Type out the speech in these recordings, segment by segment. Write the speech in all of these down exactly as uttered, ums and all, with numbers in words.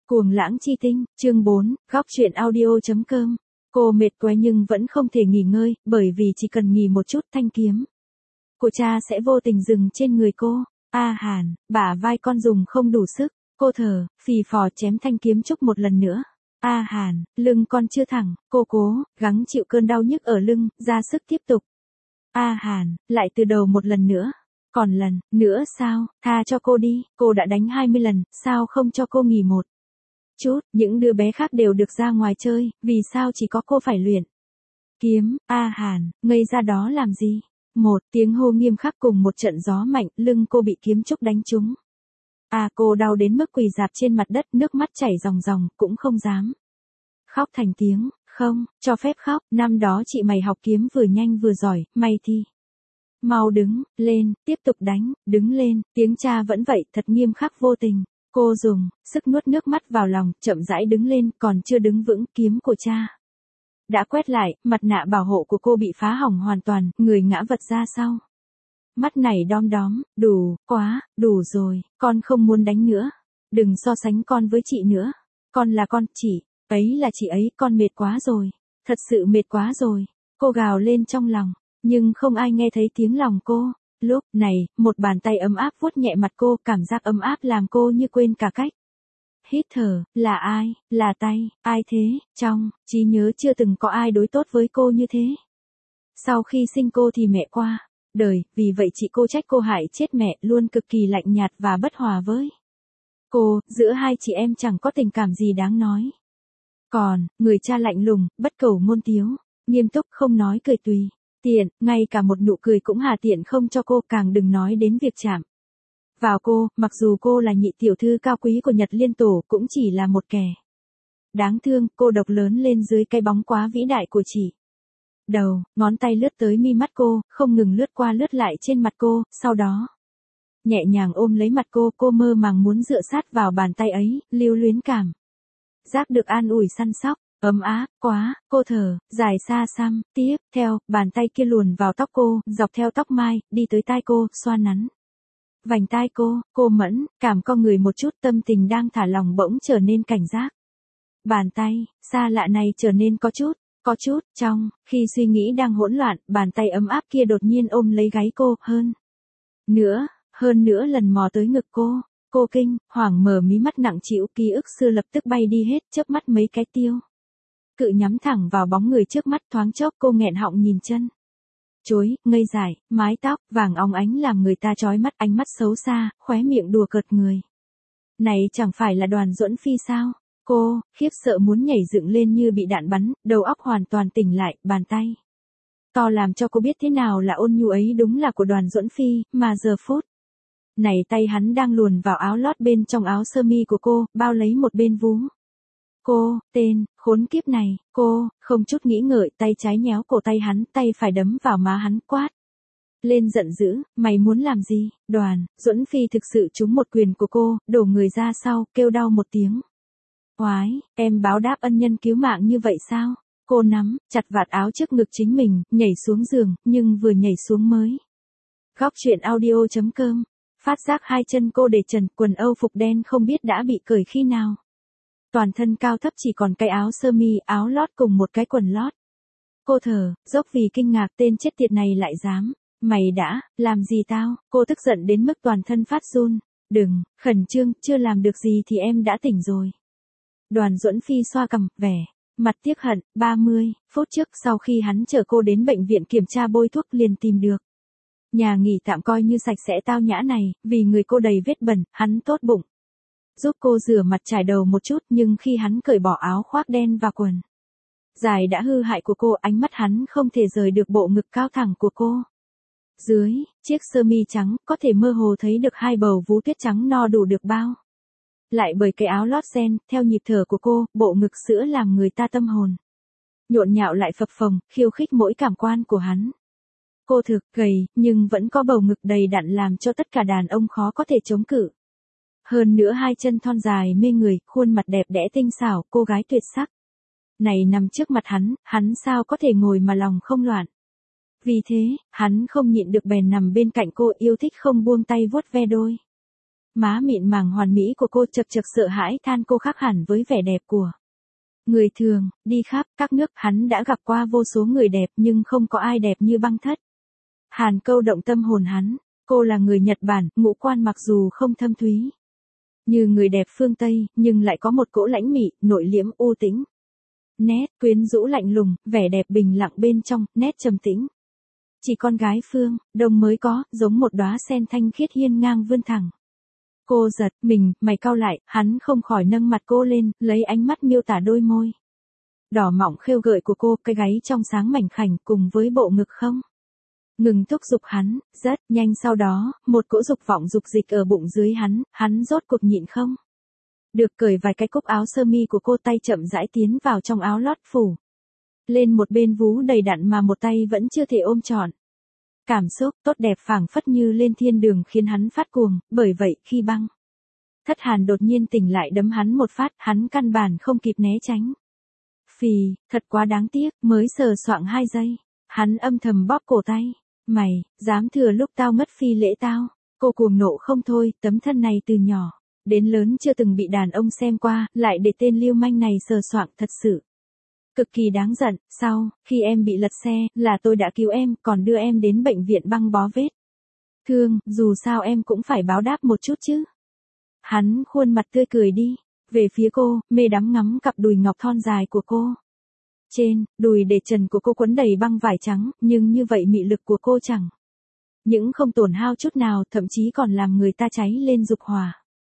Cuồng lãng chi tinh, chương bốn, góc truyện audio.com. Cô mệt quá nhưng vẫn không thể nghỉ ngơi, bởi vì chỉ cần nghỉ một chút thanh kiếm của cha sẽ vô tình dừng trên người cô. A Hàn, bả vai con dùng không đủ sức, cô thở, phì phò chém thanh kiếm trúc một lần nữa. A Hàn, lưng con chưa thẳng, cô cố, gắng chịu cơn đau nhức ở lưng, ra sức tiếp tục. A Hàn, lại từ đầu một lần nữa. Còn lần, nữa sao, tha cho cô đi, cô đã đánh hai mươi lần, sao không cho cô nghỉ một chút, những đứa bé khác đều được ra ngoài chơi, vì sao chỉ có cô phải luyện kiếm. A Hàn, ngây ra đó làm gì? Một tiếng hô nghiêm khắc cùng một trận gió mạnh, lưng cô bị kiếm trúc đánh trúng. A cô đau đến mức quỳ rạp trên mặt đất, nước mắt chảy ròng ròng, cũng không dám khóc thành tiếng. Không, cho phép khóc, năm đó chị mày học kiếm vừa nhanh vừa giỏi, mày thì mau đứng lên, tiếp tục đánh, đứng lên, tiếng cha vẫn vậy, thật nghiêm khắc vô tình. Cô dùng sức nuốt nước mắt vào lòng, chậm rãi đứng lên, còn chưa đứng vững, kiếm của cha đã quét lại, mặt nạ bảo hộ của cô bị phá hỏng hoàn toàn, người ngã vật ra sau. Mắt này đom đóm, đủ, quá, đủ rồi, con không muốn đánh nữa. Đừng so sánh con với chị nữa. Con là con, chị ấy là chị ấy, con mệt quá rồi. Thật sự mệt quá rồi. Cô gào lên trong lòng, nhưng không ai nghe thấy tiếng lòng cô. Lúc này, một bàn tay ấm áp vuốt nhẹ mặt cô, cảm giác ấm áp làm cô như quên cả cách hít thở. Là ai? Là tay, ai thế? Trong trí nhớ chưa từng có ai đối tốt với cô như thế. Sau khi sinh cô thì mẹ qua đời, vì vậy chị cô trách cô hại chết mẹ, luôn cực kỳ lạnh nhạt và bất hòa với cô, giữa hai chị em chẳng có tình cảm gì đáng nói. Còn, người cha lạnh lùng, bất cầu ngôn tiếu, nghiêm túc không nói cười tùy tiện, ngay cả một nụ cười cũng hà tiện không cho cô, càng đừng nói đến việc chạm vào cô, mặc dù cô là nhị tiểu thư cao quý của Nhật Liên Tổ, cũng chỉ là một kẻ đáng thương, cô độc lớn lên dưới cái bóng quá vĩ đại của chị. Đầu, ngón tay lướt tới mi mắt cô, không ngừng lướt qua lướt lại trên mặt cô, sau đó nhẹ nhàng ôm lấy mặt cô, cô mơ màng muốn dựa sát vào bàn tay ấy, lưu luyến cảm giác được an ủi săn sóc, ấm áp quá, cô thở dài xa xăm, tiếp theo, bàn tay kia luồn vào tóc cô, dọc theo tóc mai, đi tới tai cô, xoa nắn vành tai cô, cô mẫn cảm con người một chút, tâm tình đang thả lỏng bỗng trở nên cảnh giác. Bàn tay xa lạ này trở nên có chút có chút trong, khi suy nghĩ đang hỗn loạn, bàn tay ấm áp kia đột nhiên ôm lấy gáy cô, hơn nữa, hơn nữa lần mò tới ngực cô. Cô kinh hoàng mở mí mắt nặng trĩu, ký ức xưa lập tức bay đi hết, chớp mắt mấy cái tiêu cự nhắm thẳng vào bóng người trước mắt, thoáng chốc cô nghẹn họng nhìn chân chối, ngây dại, mái tóc vàng óng ánh làm người ta chói mắt, ánh mắt xấu xa, khóe miệng đùa cợt người. Này chẳng phải là Đoàn Duẫn Phi sao? Cô khiếp sợ muốn nhảy dựng lên như bị đạn bắn, đầu óc hoàn toàn tỉnh lại, bàn tay to làm cho cô biết thế nào là ôn nhu ấy, đúng là của Đoàn Duẫn Phi, mà giờ phút này tay hắn đang luồn vào áo lót bên trong áo sơ mi của cô, bao lấy một bên vú cô. Tên khốn kiếp này, cô không chút nghĩ ngợi, tay trái nhéo cổ tay hắn, tay phải đấm vào má hắn, quát lên giận dữ, mày muốn làm gì? Đoàn Duẫn Phi thực sự trúng một quyền của cô, đổ người ra sau, kêu đau một tiếng. Oái, em báo đáp ân nhân cứu mạng như vậy sao? Cô nắm chặt vạt áo trước ngực chính mình, nhảy xuống giường, nhưng vừa nhảy xuống mới góc truyện audio.com, phát giác hai chân cô để trần, quần âu phục đen không biết đã bị cởi khi nào. Toàn thân cao thấp chỉ còn cái áo sơ mi, áo lót cùng một cái quần lót. Cô thở dốc vì kinh ngạc, tên chết tiệt này lại dám. Mày đã làm gì tao? Cô tức giận đến mức toàn thân phát run. Đừng khẩn trương, chưa làm được gì thì em đã tỉnh rồi. Đoàn Duẫn Phi xoa cằm, vẻ mặt tiếc hận. ba mươi phút trước, sau khi hắn chở cô đến bệnh viện kiểm tra bôi thuốc, liền tìm được nhà nghỉ tạm coi như sạch sẽ tao nhã này, vì người cô đầy vết bẩn, hắn tốt bụng giúp cô rửa mặt trải đầu một chút, nhưng khi hắn cởi bỏ áo khoác đen và quần dài đã hư hại của cô, ánh mắt hắn không thể rời được bộ ngực cao thẳng của cô. Dưới chiếc sơ mi trắng, có thể mơ hồ thấy được hai bầu vú tuyết trắng no đủ được bao lại bởi cái áo lót ren, theo nhịp thở của cô, bộ ngực sữa làm người ta tâm hồn nhộn nhạo lại phập phồng, khiêu khích mỗi cảm quan của hắn. Cô thực gầy, nhưng vẫn có bầu ngực đầy đặn làm cho tất cả đàn ông khó có thể chống cự. Hơn nữa hai chân thon dài mê người, khuôn mặt đẹp đẽ tinh xảo, cô gái tuyệt sắc này nằm trước mặt hắn, hắn sao có thể ngồi mà lòng không loạn. Vì thế, hắn không nhịn được bèn nằm bên cạnh cô, yêu thích không buông tay vuốt ve đôi Má mịn màng hoàn mỹ của cô chật chật sợ hãi than cô khác hẳn với vẻ đẹp của người thường, đi khắp các nước hắn đã gặp qua vô số người đẹp nhưng không có ai đẹp như Băng Thất. Hàn Câu động tâm hồn hắn, cô là người Nhật Bản, ngũ quan mặc dù không thâm thúy như người đẹp phương Tây, nhưng lại có một cỗ lãnh mị, nội liễm u tĩnh. Nét quyến rũ lạnh lùng, vẻ đẹp bình lặng bên trong, nét trầm tĩnh. Chỉ con gái phương Đông mới có, giống một đóa sen thanh khiết hiên ngang vươn thẳng. Cô giật mình, mày cau lại, hắn không khỏi nâng mặt cô lên, lấy ánh mắt miêu tả đôi môi đỏ mọng khêu gợi của cô, cái gáy trong sáng mảnh khảnh cùng với bộ ngực không ngừng thúc giục hắn, rất nhanh sau đó, một cỗ dục vọng dục dịch ở bụng dưới hắn, hắn rốt cuộc nhịn không được cởi vài cái cúc áo sơ mi của cô, tay chậm rãi tiến vào trong áo lót phủ lên một bên vú đầy đặn mà một tay vẫn chưa thể ôm trọn. Cảm xúc tốt đẹp phảng phất như lên thiên đường khiến hắn phát cuồng, bởi vậy khi Băng Thất Hàn đột nhiên tỉnh lại đấm hắn một phát, hắn căn bản không kịp né tránh. Phì, thật quá đáng tiếc, mới sờ soạng hai giây, hắn âm thầm bóp cổ tay. Mày, dám thừa lúc tao mất phi lễ tao. Cô cuồng nộ không thôi, tấm thân này từ nhỏ đến lớn chưa từng bị đàn ông xem qua, lại để tên lưu manh này sờ soạng thật sự cực kỳ đáng giận. Sau khi em bị lật xe, là tôi đã cứu em, còn đưa em đến bệnh viện băng bó vết thương, dù sao em cũng phải báo đáp một chút chứ. Hắn khuôn mặt tươi cười đi về phía cô, mê đắm ngắm cặp đùi ngọc thon dài của cô. Trên đùi để trần của cô quấn đầy băng vải trắng, nhưng như vậy mị lực của cô chẳng những không tổn hao chút nào, thậm chí còn làm người ta cháy lên dục hỏa.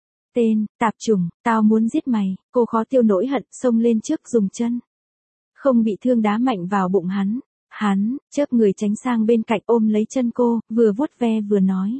Tên tạp chủng, tao muốn giết mày. Cô khó tiêu nỗi hận, xông lên trước dùng chân không bị thương đá mạnh vào bụng hắn. Hắn chớp người tránh sang bên cạnh ôm lấy chân cô, vừa vuốt ve vừa nói.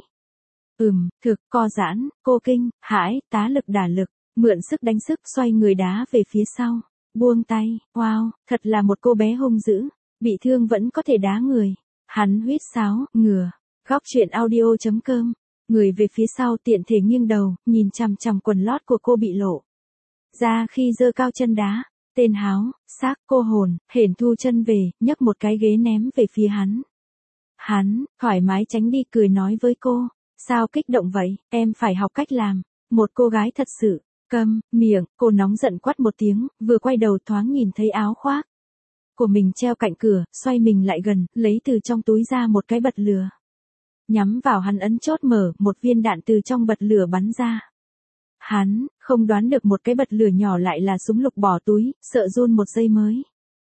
Ừm, thực, co giãn. Cô kinh hãi, tá lực đả lực, mượn sức đánh sức, xoay người đá về phía sau. Buông tay, wow, thật là một cô bé hung dữ, bị thương vẫn có thể đá người. Hắn huýt sáo, ngửa, góc truyện audio chấm com, người về phía sau tiện thể nghiêng đầu, nhìn chằm chằm quần lót của cô bị lộ ra khi giơ cao chân đá. Tên háo, xác, cô hồn, hển thu chân về, nhấc một cái ghế ném về phía hắn. Hắn, thoải mái tránh đi cười nói với cô, sao kích động vậy, em phải học cách làm một cô gái thật sự. Câm miệng, cô nóng giận quát một tiếng, vừa quay đầu thoáng nhìn thấy áo khoác của mình treo cạnh cửa, xoay mình lại gần, lấy từ trong túi ra một cái bật lửa. Nhắm vào hắn ấn chốt mở, một viên đạn từ trong bật lửa bắn ra. Hắn, không đoán được một cái bật lửa nhỏ lại là súng lục, bỏ túi, sợ run một giây mới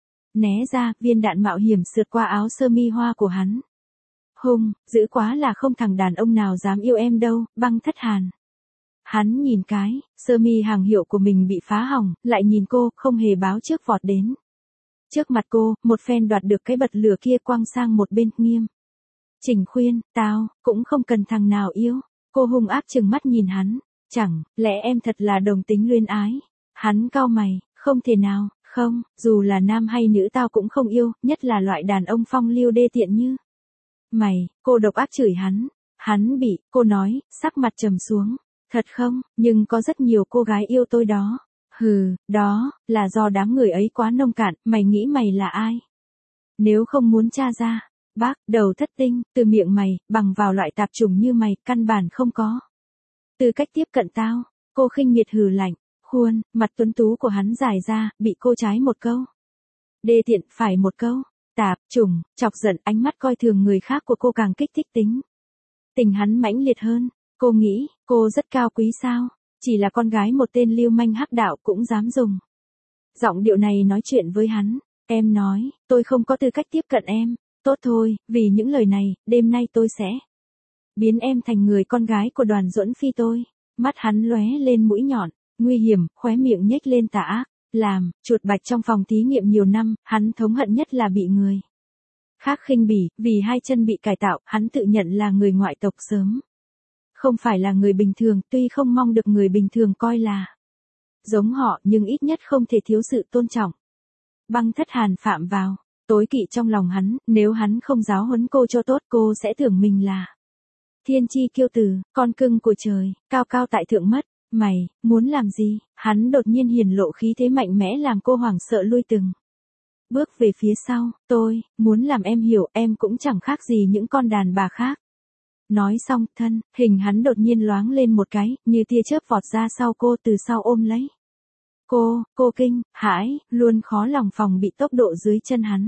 né ra, viên đạn mạo hiểm sượt qua áo sơ mi hoa của hắn. Hung, dữ quá là không thằng đàn ông nào dám yêu em đâu, Băng Thất Hàn. Hắn nhìn cái sơ mi hàng hiệu của mình bị phá hỏng, lại nhìn cô, không hề báo trước vọt đến trước mặt cô, một phen đoạt được cái bật lửa kia quăng sang một bên, nghiêm chỉnh khuyên, tao cũng không cần thằng nào yêu. Cô hung ác trừng mắt nhìn hắn, chẳng lẽ em thật là đồng tính luyến ái. Hắn cau mày, không thể nào, không, dù là nam hay nữ tao cũng không yêu, nhất là loại đàn ông phong lưu đê tiện như mày. Cô độc ác chửi hắn. Hắn bị cô nói, sắc mặt trầm xuống. Thật không, nhưng có rất nhiều cô gái yêu tôi đó. Hừ, đó là do đám người ấy quá nông cạn, mày nghĩ mày là ai? Nếu không muốn tra ra, bác, đầu thất tinh, từ miệng mày, bằng vào loại tạp chủng như mày, căn bản không có tư cách tiếp cận tao. Cô khinh miệt hừ lạnh, khuôn mặt tuấn tú của hắn dài ra, bị cô trái một câu đê tiện, phải một câu tạp chủng, chọc giận. Ánh mắt coi thường người khác của cô càng kích thích tính tình hắn mãnh liệt hơn. Cô nghĩ, cô rất cao quý sao? Chỉ là con gái một tên lưu manh hắc đạo cũng dám dùng giọng điệu này nói chuyện với hắn. Em nói, tôi không có tư cách tiếp cận em. Tốt thôi, vì những lời này, đêm nay tôi sẽ biến em thành người con gái của Đoàn Duẫn Phi tôi. Mắt hắn lóe lên mũi nhọn, nguy hiểm, khóe miệng nhếch lên tà ác. Làm chuột bạch trong phòng thí nghiệm nhiều năm, hắn thống hận nhất là bị người khác khinh bỉ. Vì hai chân bị cải tạo, hắn tự nhận là người ngoại tộc sớm không phải là người bình thường, tuy không mong được người bình thường coi là giống họ, nhưng ít nhất không thể thiếu sự tôn trọng. Băng Thất Hàn phạm vào tối kỵ trong lòng hắn, nếu hắn không giáo huấn cô cho tốt, cô sẽ tưởng mình là thiên chi kiêu tử, con cưng của trời, cao cao tại thượng mất. Mày muốn làm gì? Hắn đột nhiên hiển lộ khí thế mạnh mẽ làm cô hoảng sợ lui từng bước về phía sau. Tôi muốn làm em hiểu, em cũng chẳng khác gì những con đàn bà khác. Nói xong, thân, hình hắn đột nhiên loáng lên một cái, như tia chớp vọt ra sau cô từ sau ôm lấy. Cô, cô kinh, hãi, luôn khó lòng phòng bị tốc độ dưới chân hắn.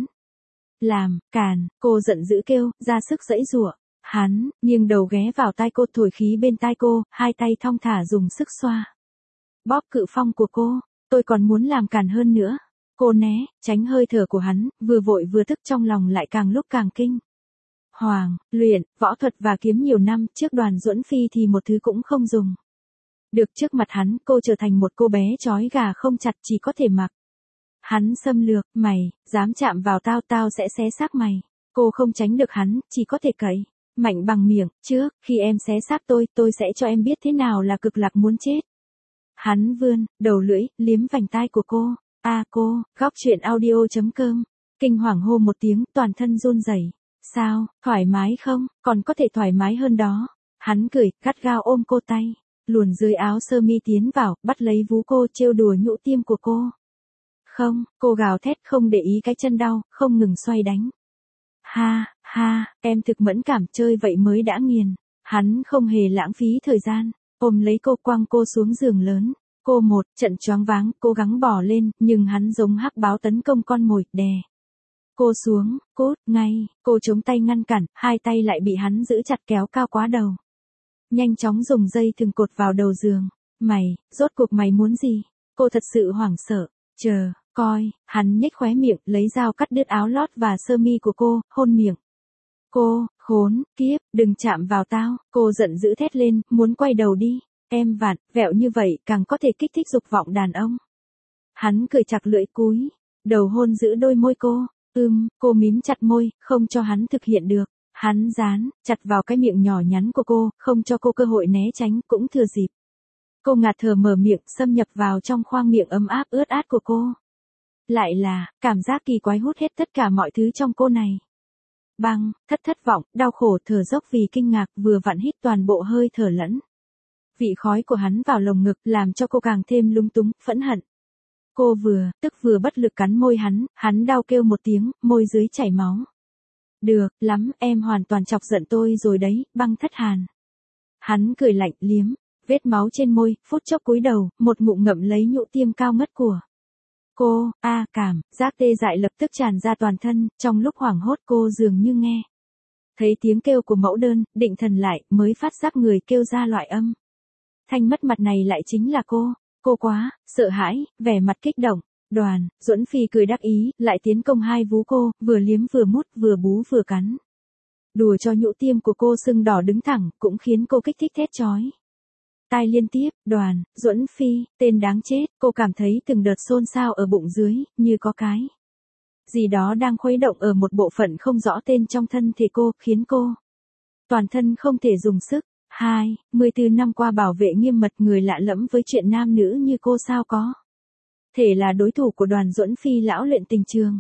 Làm, càn, cô giận dữ kêu, ra sức giãy giụa. Hắn, nghiêng đầu ghé vào tai cô thổi khí bên tai cô, hai tay thong thả dùng sức xoa. Bóp cự phong của cô, tôi còn muốn làm càn hơn nữa. Cô né, tránh hơi thở của hắn, vừa vội vừa tức trong lòng lại càng lúc càng kinh. Hoàng, luyện, võ thuật và kiếm nhiều năm, trước Đoàn Duẫn Phi thì một thứ cũng không dùng. Được trước mặt hắn, cô trở thành một cô bé trói gà không chặt chỉ có thể mặc. Hắn xâm lược, mày, dám chạm vào tao tao sẽ xé xác mày. Cô không tránh được hắn, chỉ có thể cậy. Mạnh bằng miệng, trước, khi em xé xác tôi, tôi sẽ cho em biết thế nào là cực lạc muốn chết. Hắn vươn, đầu lưỡi, liếm vành tai của cô. A à, cô, góc chuyện audio chấm com. Kinh hoàng hô một tiếng, toàn thân run rẩy. Sao, thoải mái không, còn có thể thoải mái hơn đó. Hắn cười, gắt gao ôm cô tay. Luồn dưới áo sơ mi tiến vào, bắt lấy vú cô trêu đùa nhũ tiêm của cô. Không, cô gào thét không để ý cái chân đau, không ngừng xoay đánh. Ha, ha, em thực mẫn cảm chơi vậy mới đã nghiền. Hắn không hề lãng phí thời gian, ôm lấy cô quăng cô xuống giường lớn. Cô một, trận choáng váng, cố gắng bỏ lên, nhưng hắn giống hắc báo tấn công con mồi, đè. Cô xuống, cốt, ngay, cô chống tay ngăn cản, hai tay lại bị hắn giữ chặt kéo cao quá đầu. Nhanh chóng dùng dây thừng cột vào đầu giường. Mày, rốt cuộc mày muốn gì? Cô thật sự hoảng sợ. Chờ, coi, hắn nhếch khóe miệng, lấy dao cắt đứt áo lót và sơ mi của cô, hôn miệng. Cô, khốn, kiếp, đừng chạm vào tao. Cô giận dữ thét lên, muốn quay đầu đi. Em vặn, vẹo như vậy càng có thể kích thích dục vọng đàn ông. Hắn cười chặt lưỡi cúi, đầu hôn giữ đôi môi cô. Ưm, cô mím chặt môi, không cho hắn thực hiện được. Hắn dán, chặt vào cái miệng nhỏ nhắn của cô, không cho cô cơ hội né tránh, cũng thừa dịp. Cô ngạt thở mở miệng, xâm nhập vào trong khoang miệng ấm áp ướt át của cô. Lại là, cảm giác kỳ quái hút hết tất cả mọi thứ trong cô này. Băng, thất thất vọng, đau khổ thở dốc vì kinh ngạc, vừa vặn hít toàn bộ hơi thở lẫn. Vị khói của hắn vào lồng ngực, làm cho cô càng thêm lung túng, phẫn hận. Cô vừa, tức vừa bất lực cắn môi hắn, hắn đau kêu một tiếng, môi dưới chảy máu. Được, lắm, em hoàn toàn chọc giận tôi rồi đấy, Băng Thất Hàn. Hắn cười lạnh, liếm, vết máu trên môi, phút chốc cúi đầu, một ngụm ngậm lấy nhũ tiêm cao ngất của cô. A à, cảm, giác tê dại lập tức tràn ra toàn thân, trong lúc hoảng hốt cô dường như nghe thấy tiếng kêu của mẫu đơn, định thần lại, mới phát giác người kêu ra loại âm thanh mất mặt này lại chính là cô. Cô quá, sợ hãi, vẻ mặt kích động. Đoàn, Duẫn Phi cười đắc ý, lại tiến công hai vú cô, vừa liếm vừa mút, vừa bú vừa cắn. Đùa cho nhũ tiêm của cô sưng đỏ đứng thẳng, cũng khiến cô kích thích thét chói tai liên tiếp. Đoàn, Duẫn Phi, tên đáng chết, cô cảm thấy từng đợt xôn xao ở bụng dưới, như có cái gì đó đang khuấy động ở một bộ phận không rõ tên trong thân thể cô, khiến cô toàn thân không thể dùng sức. Hai, mười bốn năm qua bảo vệ nghiêm mật, người lạ lẫm với chuyện nam nữ như cô sao có thể là đối thủ của Đoàn Duẫn Phi lão luyện tình trường.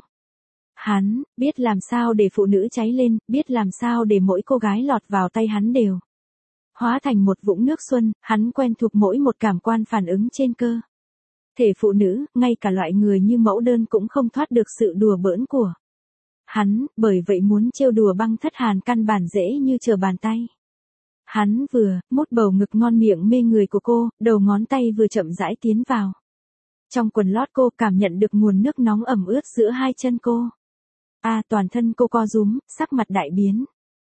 Hắn, biết làm sao để phụ nữ cháy lên, biết làm sao để mỗi cô gái lọt vào tay hắn đều hóa thành một vũng nước xuân, hắn quen thuộc mỗi một cảm quan phản ứng trên cơ thể phụ nữ, ngay cả loại người như mẫu đơn cũng không thoát được sự đùa bỡn của hắn, bởi vậy muốn trêu đùa Băng Thất Hàn căn bản dễ như trở bàn tay. Hắn vừa, mút bầu ngực ngon miệng mê người của cô, đầu ngón tay vừa chậm rãi tiến vào trong quần lót cô, cảm nhận được nguồn nước nóng ẩm ướt giữa hai chân cô. A à, toàn thân cô co rúm, sắc mặt đại biến.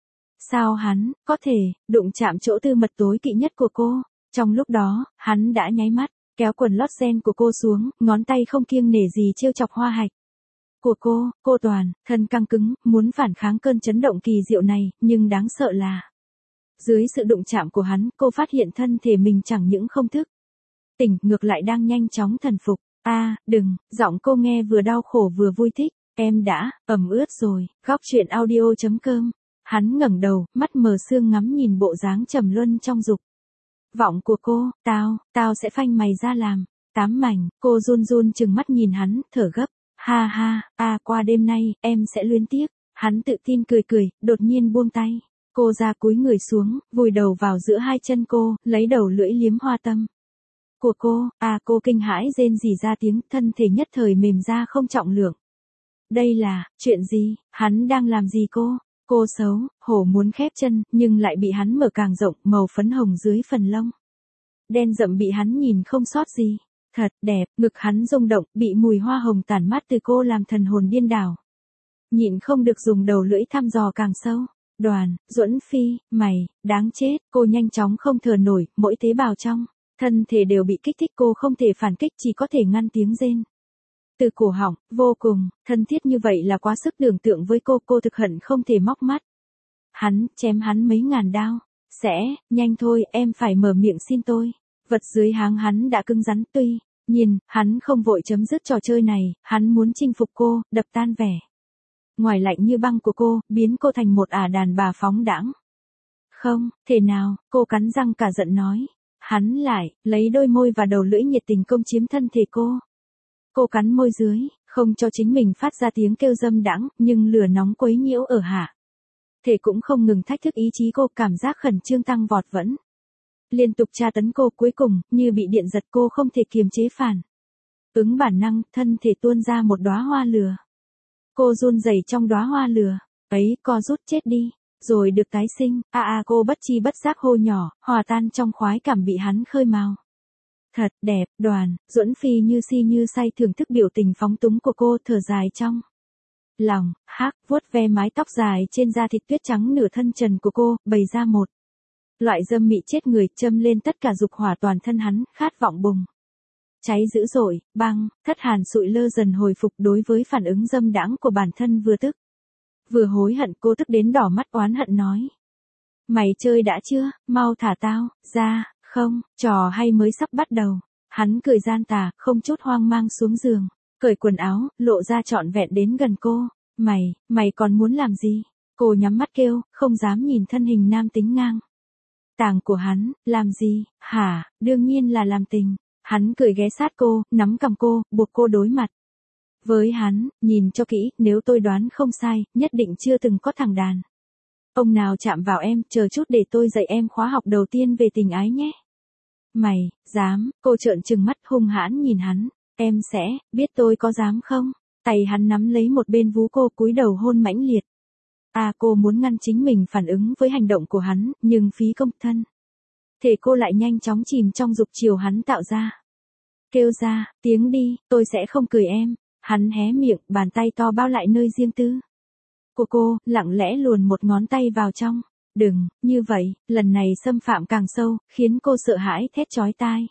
Sao hắn, có thể, đụng chạm chỗ tư mật tối kỵ nhất của cô? Trong lúc đó, hắn đã nháy mắt, kéo quần lót ren của cô xuống, ngón tay không kiêng nể gì trêu chọc hoa hạch của cô. Cô toàn, thân căng cứng, muốn phản kháng cơn chấn động kỳ diệu này, nhưng đáng sợ là dưới sự đụng chạm của hắn, cô phát hiện thân thể mình chẳng những không thức tỉnh, ngược lại đang nhanh chóng thần phục. A, à, đừng, giọng cô nghe vừa đau khổ vừa vui thích. Em đã, ẩm ướt rồi. Góc chuyện audio chấm com. Hắn ngẩng đầu, mắt mờ sương ngắm nhìn bộ dáng trầm luân trong dục vọng của cô. Tao, tao sẽ phanh mày ra làm tám mảnh. Cô run run chừng mắt nhìn hắn, thở gấp. Ha ha, a à, qua đêm nay, em sẽ luyến tiếc. Hắn tự tin cười cười, đột nhiên buông tay. Cô ra cúi người xuống, vùi đầu vào giữa hai chân cô, lấy đầu lưỡi liếm hoa tâm của cô. À cô kinh hãi rên rỉ ra tiếng, thân thể nhất thời mềm ra không trọng lượng. Đây là, chuyện gì, hắn đang làm gì cô? Cô xấu, hổ muốn khép chân, nhưng lại bị hắn mở càng rộng, màu phấn hồng dưới phần lông. Đen rậm bị hắn nhìn không sót gì. Thật đẹp, ngực hắn rung động, bị mùi hoa hồng tản mát từ cô làm thần hồn điên đảo. Nhịn không được dùng đầu lưỡi thăm dò càng sâu. Đoàn, Duẫn Phi, mày, đáng chết, cô nhanh chóng không thở nổi, mỗi tế bào trong thân thể đều bị kích thích, cô không thể phản kích, chỉ có thể ngăn tiếng rên. Từ cổ họng, vô cùng, thân thiết như vậy là quá sức tưởng tượng với cô, cô thực hận không thể móc mắt. Hắn, chém hắn mấy ngàn đao. Sẽ, nhanh thôi, em phải mở miệng xin tôi. Vật dưới háng hắn đã cứng rắn, tuy nhiên, hắn không vội chấm dứt trò chơi này, hắn muốn chinh phục cô, đập tan vẻ ngoài lạnh như băng của cô, biến cô thành một ả đàn bà phóng đãng. Không, thể nào, cô cắn răng cả giận nói. Hắn lại, lấy đôi môi và đầu lưỡi nhiệt tình công chiếm thân thể cô. Cô cắn môi dưới, không cho chính mình phát ra tiếng kêu dâm đãng, nhưng lửa nóng quấy nhiễu ở hạ thể cũng không ngừng thách thức ý chí cô, cảm giác khẩn trương tăng vọt vẫn liên tục tra tấn cô, cuối cùng, như bị điện giật, cô không thể kiềm chế phản ứng bản năng, thân thể tuôn ra một đóa hoa lửa. Cô run rẩy trong đóa hoa lửa ấy, co rút chết đi, rồi được tái sinh. A a cô bất chi bất giác hô nhỏ, hòa tan trong khoái cảm bị hắn khơi mào. Thật đẹp, Đoàn, Duẫn Phi như si như say thưởng thức biểu tình phóng túng của cô, thở dài trong lòng, hác, vuốt ve mái tóc dài trên da thịt tuyết trắng nửa thân trần của cô, bày ra một loại dâm mị chết người, châm lên tất cả dục hỏa toàn thân hắn, khát vọng bùng cháy dữ dội, băng, thất hàn sụi lơ dần hồi phục đối với phản ứng dâm đãng của bản thân, vừa tức vừa hối hận, cô tức đến đỏ mắt oán hận nói. Mày chơi đã chưa, mau thả tao ra, không, trò hay mới sắp bắt đầu. Hắn cười gian tà, không chút hoang mang xuống giường, cởi quần áo, lộ ra trọn vẹn đến gần cô. Mày, mày còn muốn làm gì? Cô nhắm mắt kêu, không dám nhìn thân hình nam tính ngang tàng của hắn. Làm gì, hả? Đương nhiên là làm tình. Hắn cười ghé sát cô, nắm cằm cô, buộc cô đối mặt với hắn. Nhìn cho kỹ, nếu tôi đoán không sai, nhất định chưa từng có thằng đàn ông nào chạm vào em, chờ chút để tôi dạy em khóa học đầu tiên về tình ái nhé. Mày, dám? Cô trợn trừng mắt hung hãn nhìn hắn. Em sẽ, biết tôi có dám không? Tay hắn nắm lấy một bên vú cô, cúi đầu hôn mãnh liệt. À, cô muốn ngăn chính mình phản ứng với hành động của hắn, nhưng phí công thân thể cô lại nhanh chóng chìm trong dục chiều hắn tạo ra. Kêu ra, tiếng đi, tôi sẽ không cười em. Hắn hé miệng, bàn tay to bao lại nơi riêng tư của cô, lặng lẽ luồn một ngón tay vào trong. Đừng, như vậy, lần này xâm phạm càng sâu, khiến cô sợ hãi thét chói tai.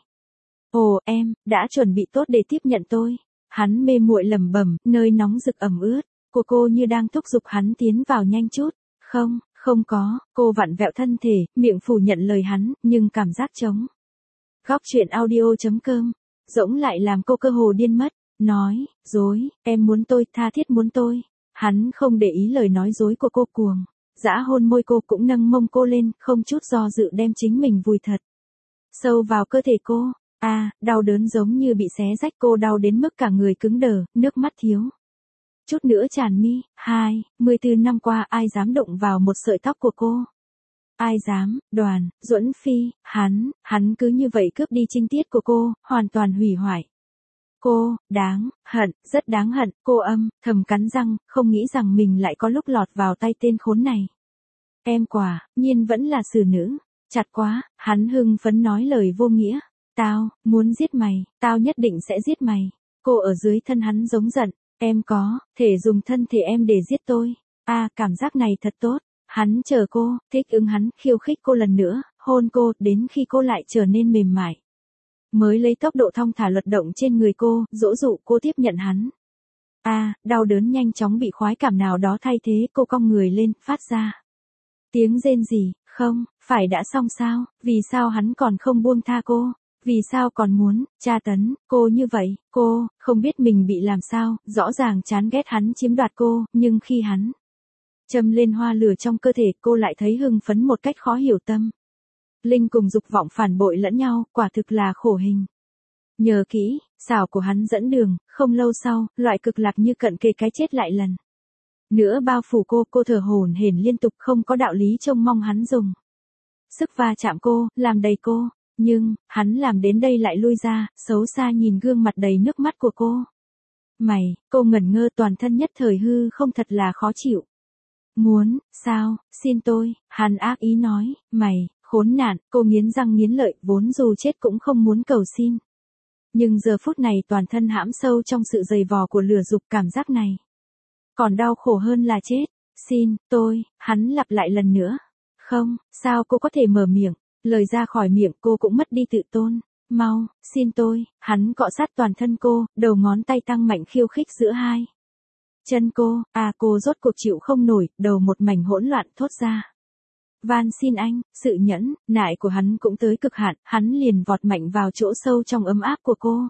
Ồ, em, đã chuẩn bị tốt để tiếp nhận tôi. Hắn mê muội lẩm bẩm, nơi nóng rực ẩm ướt của cô như đang thúc giục hắn tiến vào nhanh chút. Không, không có, cô vặn vẹo thân thể, miệng phủ nhận lời hắn, nhưng cảm giác trống. Góc truyện audio chấm com, rỗng lại làm cô cơ hồ điên mất. Nói, dối, em muốn tôi, tha thiết muốn tôi. Hắn không để ý lời nói dối của cô, cuồng dã hôn môi cô, cũng nâng mông cô lên, không chút do dự đem chính mình vùi thật sâu vào cơ thể cô. A, à, đau đớn giống như bị xé rách, cô đau đến mức cả người cứng đờ, nước mắt thiếu chút nữa tràn mi. Hai, mười bốn năm qua ai dám động vào một sợi tóc của cô? Ai dám? Đoàn, Duẫn Phi, hắn, hắn cứ như vậy cướp đi trinh tiết của cô, hoàn toàn hủy hoại cô. Đáng hận, rất đáng hận. Cô âm thầm cắn răng, không nghĩ rằng mình lại có lúc lọt vào tay tên khốn này. Em quả nhiên vẫn là xử nữ. Chặt quá. Hắn hưng phấn nói lời vô nghĩa. Tao muốn giết mày, tao nhất định sẽ giết mày. Cô ở dưới thân hắn giống giận. Em có thể dùng thân thể em để giết tôi. A, à, cảm giác này thật tốt. Hắn chờ cô, thích ứng hắn, khiêu khích cô lần nữa, hôn cô, đến khi cô lại trở nên mềm mại, mới lấy tốc độ thong thả luật động trên người cô, dỗ dụ cô tiếp nhận hắn. A, à, đau đớn nhanh chóng bị khoái cảm nào đó thay thế, cô cong người lên, phát ra tiếng rên rỉ. Không, phải đã xong sao? Vì sao hắn còn không buông tha cô? Vì sao còn muốn tra tấn cô như vậy? Cô không biết mình bị làm sao, rõ ràng chán ghét hắn chiếm đoạt cô, nhưng khi hắn châm lên hoa lửa trong cơ thể, cô lại thấy hưng phấn một cách khó hiểu. Tâm linh cùng dục vọng phản bội lẫn nhau, quả thực là khổ hình. Nhờ kỹ xảo của hắn dẫn đường, không lâu sau, loại cực lạc như cận kề cái chết lại lần nữa bao phủ cô. Cô thở hổn hển liên tục, không có đạo lý trông mong hắn dùng sức va chạm cô, làm đầy cô. Nhưng hắn làm đến đây lại lui ra, xấu xa nhìn gương mặt đầy nước mắt của cô. Mày, cô ngẩn ngơ, toàn thân nhất thời hư không, thật là khó chịu. Muốn, sao, xin tôi, hắn ác ý nói, mày, khốn nạn, cô nghiến răng nghiến lợi, vốn dù chết cũng không muốn cầu xin. Nhưng giờ phút này toàn thân hãm sâu trong sự dày vò của lửa dục cảm giác này. Còn đau khổ hơn là chết. Xin, tôi, hắn lặp lại lần nữa. Không, sao cô có thể mở miệng, lời ra khỏi miệng cô cũng mất đi tự tôn. Mau, xin tôi, hắn cọ sát toàn thân cô, đầu ngón tay tăng mạnh khiêu khích giữa hai chân cô, à cô rốt cuộc chịu không nổi, đầu một mảnh hỗn loạn thốt ra. Van xin anh, sự nhẫn, nại của hắn cũng tới cực hạn, hắn liền vọt mạnh vào chỗ sâu trong ấm áp của cô.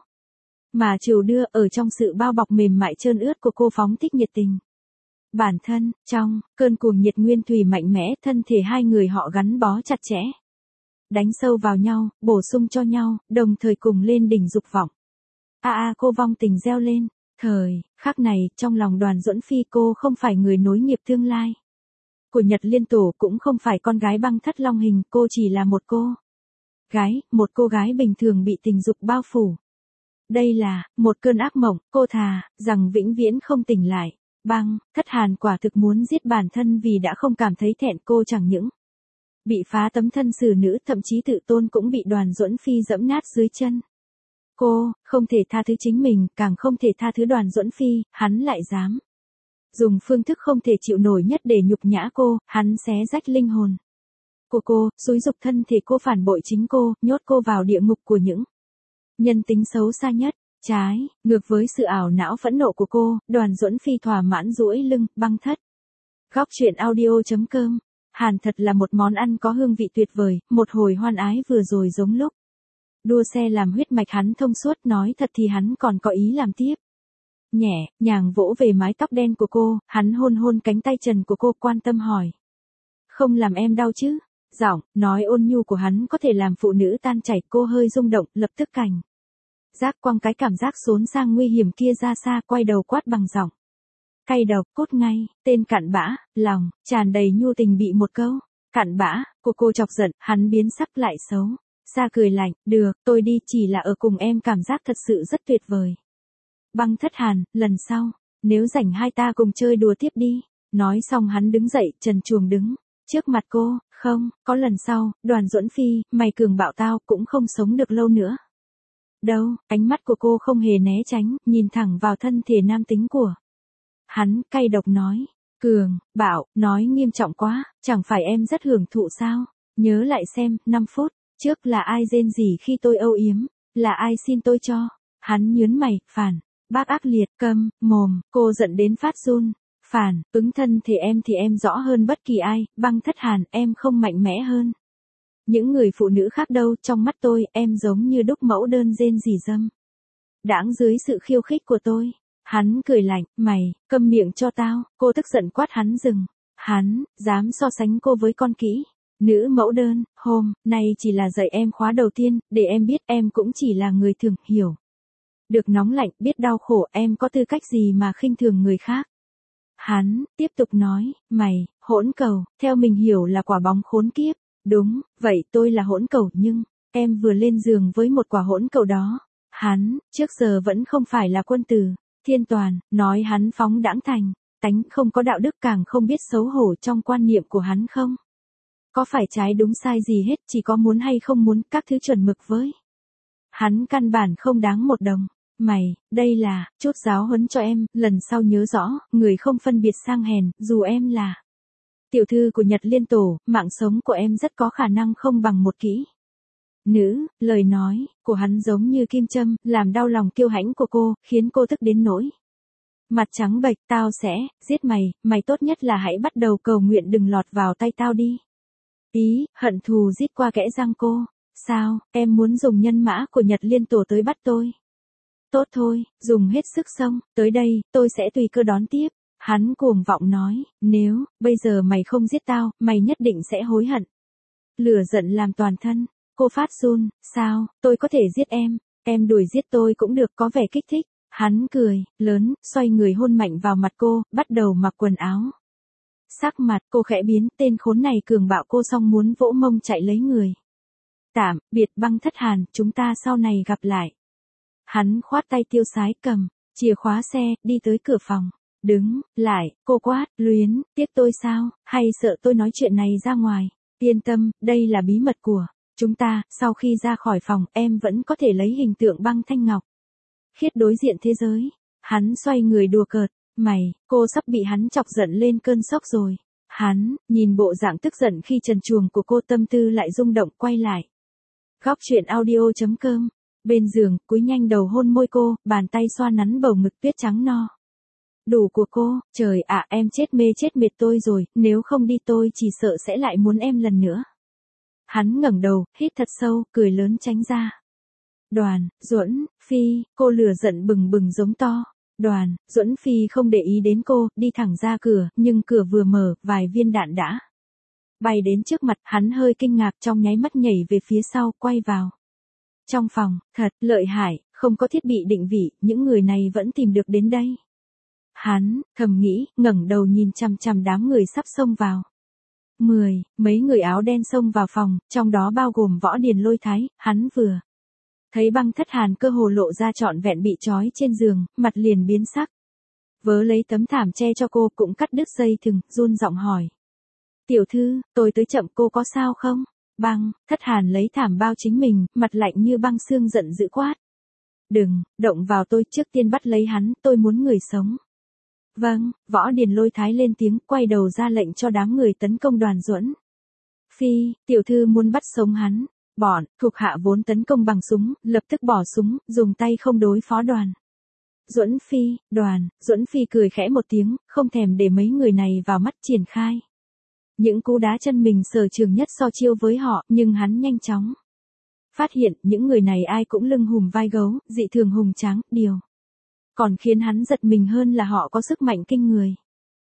Mà chiều đưa ở trong sự bao bọc mềm mại trơn ướt của cô phóng thích nhiệt tình. Bản thân, trong, cơn cuồng nhiệt nguyên thủy mạnh mẽ, thân thể hai người họ gắn bó chặt chẽ. Đánh sâu vào nhau, bổ sung cho nhau, đồng thời cùng lên đỉnh dục vọng. A a cô vong tình reo lên, thời, khắc này, trong lòng Đoàn Duẫn Phi cô không phải người nối nghiệp tương lai. Của Nhật Liên Tổ cũng không phải con gái băng thất long hình, cô chỉ là một cô gái, một cô gái bình thường bị tình dục bao phủ. Đây là, một cơn ác mộng, cô thà, rằng vĩnh viễn không tỉnh lại. Băng, thất hàn quả thực muốn giết bản thân vì đã không cảm thấy thẹn cô chẳng những bị phá tấm thân xử nữ thậm chí tự tôn cũng bị Đoàn Duẫn Phi dẫm nát dưới chân. Cô, không thể tha thứ chính mình, càng không thể tha thứ Đoàn Duẫn Phi, hắn lại dám. Dùng phương thức không thể chịu nổi nhất để nhục nhã cô, hắn xé rách linh hồn của cô, xúi dục thân thể cô phản bội chính cô, nhốt cô vào địa ngục của những nhân tính xấu xa nhất. Trái, ngược với sự ảo não phẫn nộ của cô, Đoàn Duẫn Phi thỏa mãn duỗi lưng, băng thất. Góc truyện audio chấm com. Hàn thật là một món ăn có hương vị tuyệt vời, một hồi hoan ái vừa rồi giống lúc đua xe làm huyết mạch hắn thông suốt, nói thật thì hắn còn có ý làm tiếp. Nhẹ, nhàng vỗ về mái tóc đen của cô, hắn hôn hôn cánh tay trần của cô, quan tâm hỏi. Không làm em đau chứ? Giọng, nói ôn nhu của hắn có thể làm phụ nữ tan chảy, cô hơi rung động, lập tức cảnh giác quăng cái cảm giác xốn sang nguy hiểm kia ra xa, quay đầu quát bằng giọng cay độc, cốt ngay, tên cặn bã, lòng tràn đầy nhu tình bị một câu cặn bã của cô chọc giận, hắn biến sắc lại xấu xa cười lạnh, được, tôi đi, chỉ là ở cùng em cảm giác thật sự rất tuyệt vời. Băng thất hàn, lần sau, nếu rảnh hai ta cùng chơi đùa tiếp đi. Nói xong hắn đứng dậy, trần truồng đứng trước mặt cô, không, có lần sau, Đoàn Duẫn Phi, mày cường bạo tao cũng không sống được lâu nữa. Đâu, ánh mắt của cô không hề né tránh, nhìn thẳng vào thân thể nam tính của hắn, cay độc nói, cường, bạo, nói nghiêm trọng quá, chẳng phải em rất hưởng thụ sao? Nhớ lại xem, năm phút trước là ai rên rỉ khi tôi âu yếm, là ai xin tôi cho? Hắn nhớn mày, phản bác ác liệt, câm mồm, cô giận đến phát run. Phản ứng thân thể em thì em rõ hơn bất kỳ ai, băng thất hàn, em không mạnh mẽ hơn những người phụ nữ khác đâu, trong mắt tôi, em giống như đúc mẫu đơn rên rỉ dâm đãng dưới sự khiêu khích của tôi. Hắn cười lạnh, mày, câm miệng cho tao, cô tức giận quát hắn dừng. Hắn, dám so sánh cô với con kỹ nữ mẫu đơn, hôm nay chỉ là dạy em khóa đầu tiên, để em biết em cũng chỉ là người thường, hiểu được nóng lạnh, biết đau khổ, em có tư cách gì mà khinh thường người khác. Hắn, tiếp tục nói, mày, hỗn cầu, theo mình hiểu là quả bóng khốn kiếp. Đúng, vậy tôi là hỗn cầu, nhưng, em vừa lên giường với một quả hỗn cầu đó. Hắn, trước giờ vẫn không phải là quân tử, thiên toàn, nói hắn phóng đãng thành, tánh không có đạo đức, càng không biết xấu hổ trong quan niệm của hắn không. Có phải trái đúng sai gì hết, chỉ có muốn hay không muốn, các thứ chuẩn mực với hắn căn bản không đáng một đồng. Mày, đây là, chút giáo huấn cho em, lần sau nhớ rõ, người không phân biệt sang hèn, dù em là tiểu thư của Nhật Liên Tổ, mạng sống của em rất có khả năng không bằng một kỹ nữ. Lời nói của hắn giống như kim châm, làm đau lòng kiêu hãnh của cô, khiến cô tức đến nỗi mặt trắng bệch. Tao sẽ giết mày, mày tốt nhất là hãy bắt đầu cầu nguyện đừng lọt vào tay tao đi. Ý, hận thù rít qua kẽ răng cô. Sao, em muốn dùng nhân mã của Nhật Liên Tổ tới bắt tôi? Tốt thôi, dùng hết sức xông, tới đây, tôi sẽ tùy cơ đón tiếp. Hắn cuồng vọng nói, nếu, bây giờ mày không giết tao, mày nhất định sẽ hối hận. Lửa giận làm toàn thân, cô phát run, sao, tôi có thể giết em, em đuổi giết tôi cũng được, có vẻ kích thích. Hắn cười, lớn, xoay người hôn mạnh vào mặt cô, bắt đầu mặc quần áo. Sắc mặt cô khẽ biến, tên khốn này cường bạo cô xong muốn vỗ mông chạy lấy người. Tạm biệt băng thất hàn, chúng ta sau này gặp lại. Hắn khoát tay tiêu sái cầm chìa khóa xe, đi tới cửa phòng. Đứng lại, cô quát, Luyến, tiếc tôi sao, hay sợ tôi nói chuyện này ra ngoài? Yên tâm, đây là bí mật của chúng ta, sau khi ra khỏi phòng, em vẫn có thể lấy hình tượng Băng Thanh Ngọc Khiết đối diện thế giới. Hắn xoay người đùa cợt, mày, cô sắp bị hắn chọc giận lên cơn sốc rồi. Hắn, nhìn bộ dạng tức giận khi trần truồng của cô, tâm tư lại rung động, quay lại. Góc truyện audio.com, bên giường, cúi nhanh đầu hôn môi cô, bàn tay xoa nắn bầu ngực tuyết trắng no đủ của cô. Trời ạ, em chết mê chết mệt tôi rồi, nếu không đi tôi chỉ sợ sẽ lại muốn em lần nữa. Hắn ngẩng đầu, hít thật sâu, cười lớn tránh ra. Đoàn, Duẫn, Phi, cô lửa giận bừng bừng giống to. Đoàn, Duẫn Phi không để ý đến cô, đi thẳng ra cửa, nhưng cửa vừa mở, vài viên đạn đã bay đến trước mặt, hắn hơi kinh ngạc, trong nháy mắt nhảy về phía sau, quay vào trong phòng. Thật lợi hại, không có thiết bị định vị, những người này vẫn tìm được đến đây. Hắn thầm nghĩ, ngẩng đầu nhìn chằm chằm đám người sắp xông vào. Mười, mấy người áo đen xông vào phòng, trong đó bao gồm Võ Điền Lôi Thái. Hắn vừa thấy Băng Thất Hàn cơ hồ lộ ra trọn vẹn bị trói trên giường, mặt liền biến sắc. Vớ lấy tấm thảm che cho cô, cũng cắt đứt dây thừng, run giọng hỏi. Tiểu thư, tôi tới chậm, cô có sao không? Băng Thất Hàn lấy thảm bao chính mình, mặt lạnh như băng xương, giận dữ quát. Đừng động vào tôi, trước tiên bắt lấy hắn, tôi muốn người sống. Vâng, Võ Điền Lôi Thái lên tiếng, quay đầu ra lệnh cho đám người tấn công Đoàn Duẫn Phi. Tiểu thư muốn bắt sống hắn. Bọn thuộc hạ vốn tấn công bằng súng, lập tức bỏ súng, dùng tay không đối phó Đoàn Duẫn Phi. Đoàn Duẫn Phi cười khẽ một tiếng, không thèm để mấy người này vào mắt, triển khai những cú đá chân mình sở trường nhất so chiêu với họ, nhưng hắn nhanh chóng phát hiện những người này ai cũng lưng hùm vai gấu, dị thường hùng tráng. Điều còn khiến hắn giật mình hơn là họ có sức mạnh kinh người.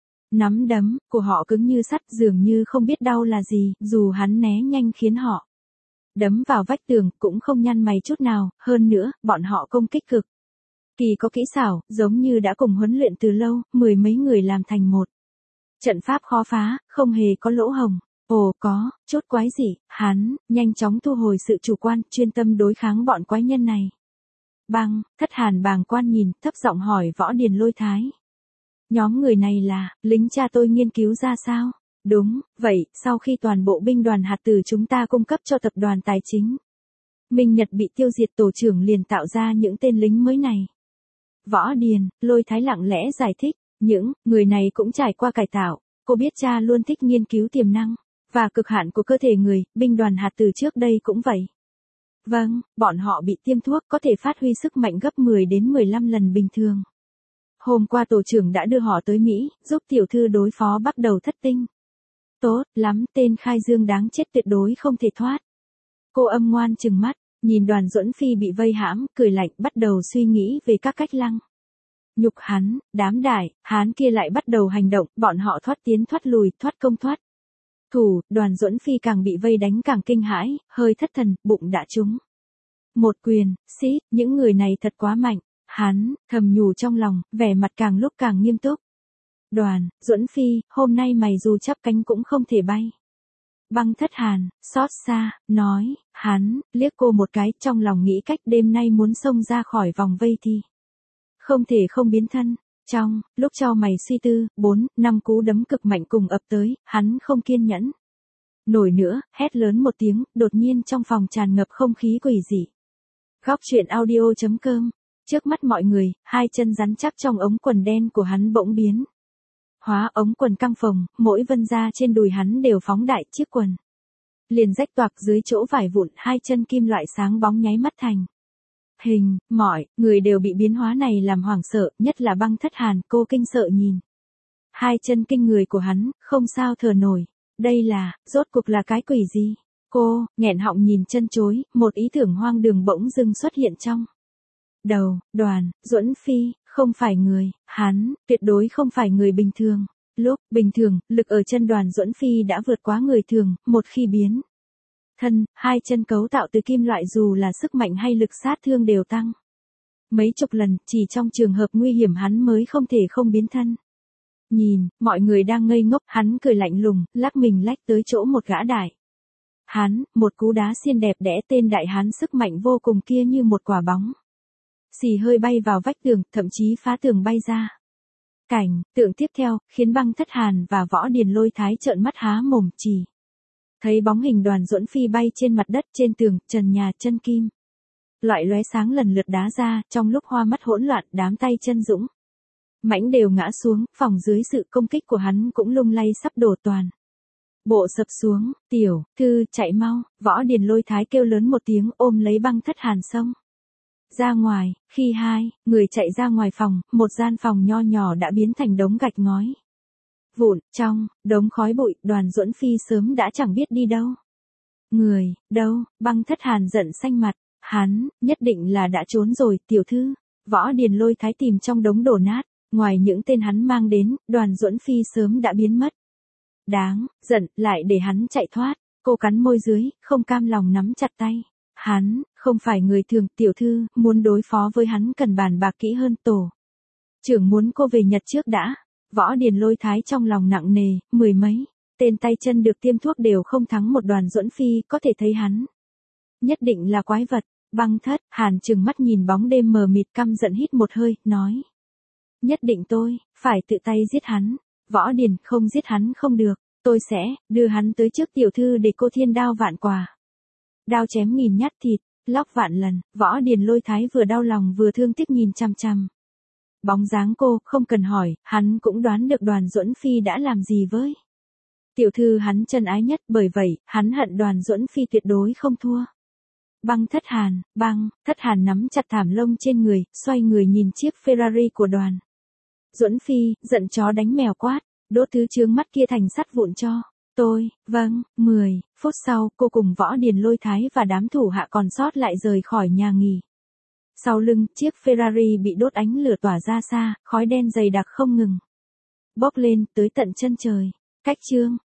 Nắm đấm của họ cứng như sắt, dường như không biết đau là gì, dù hắn né nhanh khiến họ đấm vào vách tường cũng không nhăn mày chút nào, hơn nữa, bọn họ công kích cực kỳ có kỹ xảo, giống như đã cùng huấn luyện từ lâu, mười mấy người làm thành một trận pháp khó phá, không hề có lỗ hổng. Ồ, có chút quái dị. Hắn nhanh chóng thu hồi sự chủ quan, chuyên tâm đối kháng bọn quái nhân này. Băng Thất Hàn bàng quan nhìn, thấp giọng hỏi Võ Điền Lôi Thái. Nhóm người này là lính cha tôi nghiên cứu ra sao? Đúng vậy, sau khi toàn bộ binh đoàn hạt tử chúng ta cung cấp cho tập đoàn tài chính Minh Nhật bị tiêu diệt, tổ trưởng liền tạo ra những tên lính mới này. Võ Điền Lôi Thái lặng lẽ giải thích, những người này cũng trải qua cải tạo. Cô biết cha luôn thích nghiên cứu tiềm năng và cực hạn của cơ thể người, binh đoàn hạt tử trước đây cũng vậy. Vâng, bọn họ bị tiêm thuốc có thể phát huy sức mạnh gấp mười đến mười lăm lần bình thường. Hôm qua tổ trưởng đã đưa họ tới Mỹ, giúp tiểu thư đối phó Bắc Đầu Thất Tinh. Tốt lắm, tên Khai Dương đáng chết tuyệt đối không thể thoát. Cô âm ngoan trừng mắt, nhìn Đoàn Duẫn Phi bị vây hãm, cười lạnh, bắt đầu suy nghĩ về các cách lăng nhục hắn. Đám đại hán kia lại bắt đầu hành động, bọn họ thoát tiến thoát lùi, thoát công thoát thủ. Đoàn Duẫn Phi càng bị vây đánh càng kinh hãi, hơi thất thần, bụng đã trúng một quyền. Xí, những người này thật quá mạnh. Hắn thầm nhủ trong lòng, vẻ mặt càng lúc càng nghiêm túc. Đoàn Duẫn Phi, hôm nay mày dù chắp cánh cũng không thể bay. Băng Thất Hàn xót xa nói. Hắn liếc cô một cái, trong lòng nghĩ cách đêm nay muốn xông ra khỏi vòng vây thì không thể không biến thân. Trong lúc cho mày suy tư, bốn, năm cú đấm cực mạnh cùng ập tới, hắn không kiên nhẫn nổi nữa, hét lớn một tiếng, đột nhiên trong phòng tràn ngập không khí quỷ dị. Góc truyện audio.com, trước mắt mọi người, hai chân rắn chắc trong ống quần đen của hắn bỗng biến hóa ống quần căng phồng, mỗi vân da trên đùi hắn đều phóng đại, chiếc quần liền rách toạc, dưới chỗ vải vụn, hai chân kim loại sáng bóng nháy mắt thành hình. Mọi người đều bị biến hóa này làm hoảng sợ, nhất là Băng Thất Hàn, cô kinh sợ nhìn hai chân kinh người của hắn, không sao thở nổi. Đây là, rốt cuộc là cái quỷ gì? Cô nghẹn họng nhìn chân chối, một ý tưởng hoang đường bỗng dưng xuất hiện trong đầu. Đoàn Duẫn Phi không phải người, hắn tuyệt đối không phải người bình thường. Lúc bình thường, lực ở chân Đoàn Duẫn Phi đã vượt quá người thường, một khi biến thân, hai chân cấu tạo từ kim loại, dù là sức mạnh hay lực sát thương đều tăng mấy chục lần, chỉ trong trường hợp nguy hiểm hắn mới không thể không biến thân. Nhìn mọi người đang ngây ngốc, hắn cười lạnh lùng, lắc mình lách tới chỗ một gã đại hán, một cú đá xiên đẹp đẽ, tên đại hán sức mạnh vô cùng kia như một quả bóng xì hơi bay vào vách tường, thậm chí phá tường bay ra. Cảnh tượng tiếp theo khiến Băng Thất Hàn và Võ Điền Lôi Thái trợn mắt há mồm chỉ. Thấy bóng hình Đoàn Duẫn Phi bay trên mặt đất, trên tường, trần nhà, chân kim. Loại lóe sáng lần lượt đá ra, trong lúc hoa mắt hỗn loạn, đám tay chân dũng mãnh đều ngã xuống, phòng dưới sự công kích của hắn cũng lung lay sắp đổ toàn bộ sập xuống. Tiểu thư chạy mau, Võ Điền Lôi Thái kêu lớn một tiếng, ôm lấy Băng Thất Hàn xông ra ngoài. Khi hai người chạy ra ngoài phòng, một gian phòng nho nhỏ đã biến thành đống gạch ngói vụn. Trong đống khói bụi, Đoàn Duẫn Phi sớm đã chẳng biết đi đâu. Người đâu? Băng Thất Hàn giận xanh mặt, hắn nhất định là đã trốn rồi. Tiểu thư, Võ Điền Lôi Thái tìm trong đống đổ nát, ngoài những tên hắn mang đến, Đoàn Duẫn Phi sớm đã biến mất. Đáng giận, lại để hắn chạy thoát. Cô cắn môi dưới, không cam lòng nắm chặt tay. Hắn không phải người thường. Tiểu thư, muốn đối phó với hắn cần bàn bạc kỹ hơn. Tổ trưởng muốn cô về Nhật trước đã. Võ Điền Lôi Thái trong lòng nặng nề, mười mấy tên tay chân được tiêm thuốc đều không thắng một Đoàn Duẫn Phi, có thể thấy hắn nhất định là quái vật. Băng Thất Hàn trừng mắt nhìn bóng đêm mờ mịt, căm giận hít một hơi, nói: nhất định tôi phải tự tay giết hắn. Võ Điền, không giết hắn không được, tôi sẽ đưa hắn tới trước tiểu thư để cô thiên đao vạn quả. Đao chém nghìn nhát thịt, lóc vạn lần. Võ Điền Lôi Thái vừa đau lòng vừa thương tiếc nhìn chằm chằm bóng dáng cô, không cần hỏi, hắn cũng đoán được Đoàn Duẫn Phi đã làm gì với tiểu thư hắn chân ái nhất, bởi vậy, hắn hận Đoàn Duẫn Phi tuyệt đối không thua. Băng Thất Hàn, Băng Thất Hàn nắm chặt thảm lông trên người, xoay người nhìn chiếc Ferrari của Đoàn Duẫn Phi, giận chó đánh mèo quát, đốt thứ chướng mắt kia thành sắt vụn cho tôi. Vâng. Mười phút sau, cô cùng Võ Điền Lôi Thái và đám thủ hạ còn sót lại rời khỏi nhà nghỉ. Sau lưng, chiếc Ferrari bị đốt, ánh lửa tỏa ra xa, khói đen dày đặc không ngừng bốc lên tới tận chân trời. Cách chương